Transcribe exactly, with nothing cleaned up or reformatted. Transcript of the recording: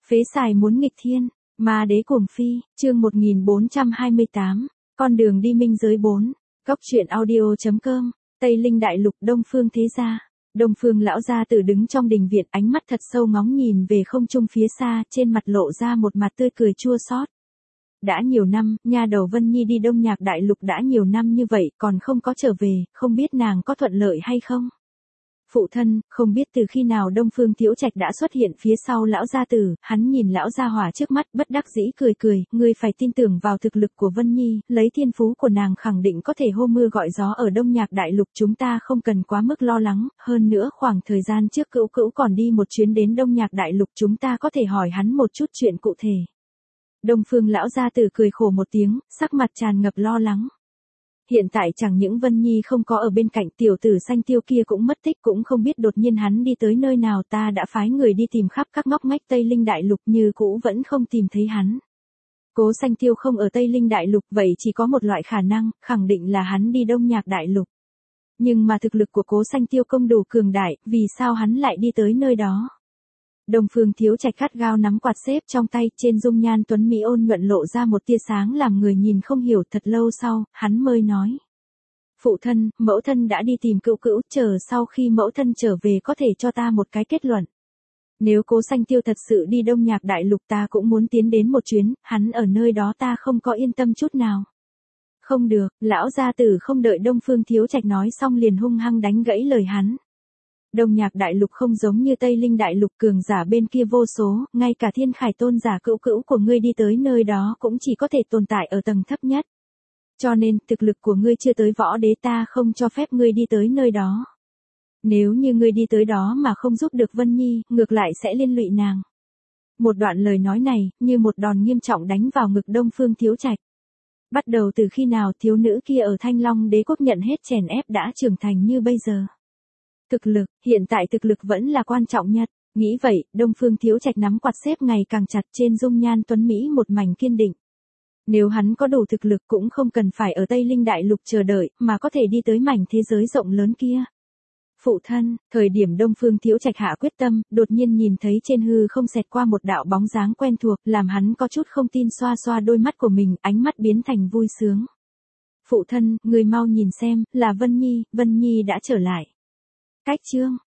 Phế xài muốn nghịch thiên, ma đế cuồng phi, chương một nghìn bốn trăm hai mươi tám, con đường đi minh giới bốn, góc truyện audio.com, Tây Linh Đại Lục Đông Phương Thế Gia. Đông Phương lão gia tử đứng trong đình viện, ánh mắt thật sâu ngóng nhìn về không trung phía xa, trên mặt lộ ra một mặt tươi cười chua xót. Đã nhiều năm, nha đầu Vân Nhi đi Đông Nhạc Đại Lục đã nhiều năm như vậy, còn không có trở về, không biết nàng có thuận lợi hay không? Phụ thân, không biết từ khi nào Đông Phương Thiếu Trạch đã xuất hiện phía sau lão gia tử, hắn nhìn lão gia hỏa trước mắt, bất đắc dĩ cười cười, ngươi phải tin tưởng vào thực lực của Vân Nhi, lấy thiên phú của nàng khẳng định có thể hô mưa gọi gió ở Đông Nhạc Đại Lục, chúng ta không cần quá mức lo lắng, hơn nữa khoảng thời gian trước Cữu Cữu còn đi một chuyến đến Đông Nhạc Đại Lục, chúng ta có thể hỏi hắn một chút chuyện cụ thể. Đông Phương lão gia tử cười khổ một tiếng, sắc mặt tràn ngập lo lắng. Hiện tại chẳng những Vân Nhi không có ở bên cạnh, tiểu tử Xanh Tiêu kia cũng mất tích, cũng không biết đột nhiên hắn đi tới nơi nào, ta đã phái người đi tìm khắp các ngóc ngách Tây Linh Đại Lục như cũ vẫn không tìm thấy hắn. Cố Xanh Tiêu không ở Tây Linh Đại Lục, vậy chỉ có một loại khả năng, khẳng định là hắn đi Đông Nhạc Đại Lục. Nhưng mà thực lực của Cố Xanh Tiêu không đủ cường đại, vì sao hắn lại đi tới nơi đó? Đông Phương Thiếu Trạch gắt gao nắm quạt xếp trong tay, trên dung nhan tuấn mỹ ôn nhuận lộ ra một tia sáng làm người nhìn không hiểu, thật lâu sau, hắn mới nói. Phụ thân, mẫu thân đã đi tìm Cữu Cữu, chờ sau khi mẫu thân trở về có thể cho ta một cái kết luận. Nếu Cố Xanh Tiêu thật sự đi Đông Nhạc Đại Lục ta cũng muốn tiến đến một chuyến, hắn ở nơi đó ta không có yên tâm chút nào. Không được, lão gia tử không đợi Đông Phương Thiếu Trạch nói xong liền hung hăng đánh gãy lời hắn. Đông Nhạc Đại Lục không giống như Tây Linh Đại Lục, cường giả bên kia vô số, ngay cả Thiên Khải tôn giả Cữu Cữu của ngươi đi tới nơi đó cũng chỉ có thể tồn tại ở tầng thấp nhất. Cho nên, thực lực của ngươi chưa tới võ đế, ta không cho phép ngươi đi tới nơi đó. Nếu như ngươi đi tới đó mà không giúp được Vân Nhi, ngược lại sẽ liên lụy nàng. Một đoạn lời nói này, như một đòn nghiêm trọng đánh vào ngực Đông Phương Thiếu Trạch. Bắt đầu từ khi nào thiếu nữ kia ở Thanh Long Đế quốc nhận hết chèn ép đã trưởng thành như bây giờ? Thực lực, hiện tại thực lực vẫn là quan trọng nhất. Nghĩ vậy, Đông Phương Thiếu Trạch nắm quạt xếp ngày càng chặt, trên dung nhan tuấn Mỹ một mảnh kiên định. Nếu hắn có đủ thực lực cũng không cần phải ở Tây Linh Đại Lục chờ đợi, mà có thể đi tới mảnh thế giới rộng lớn kia. Phụ thân, thời điểm Đông Phương Thiếu Trạch hạ quyết tâm, đột nhiên nhìn thấy trên hư không xẹt qua một đạo bóng dáng quen thuộc, làm hắn có chút không tin, xoa xoa đôi mắt của mình, ánh mắt biến thành vui sướng. Phụ thân, người mau nhìn xem, là Vân Nhi, Vân Nhi đã trở lại. Cách chương,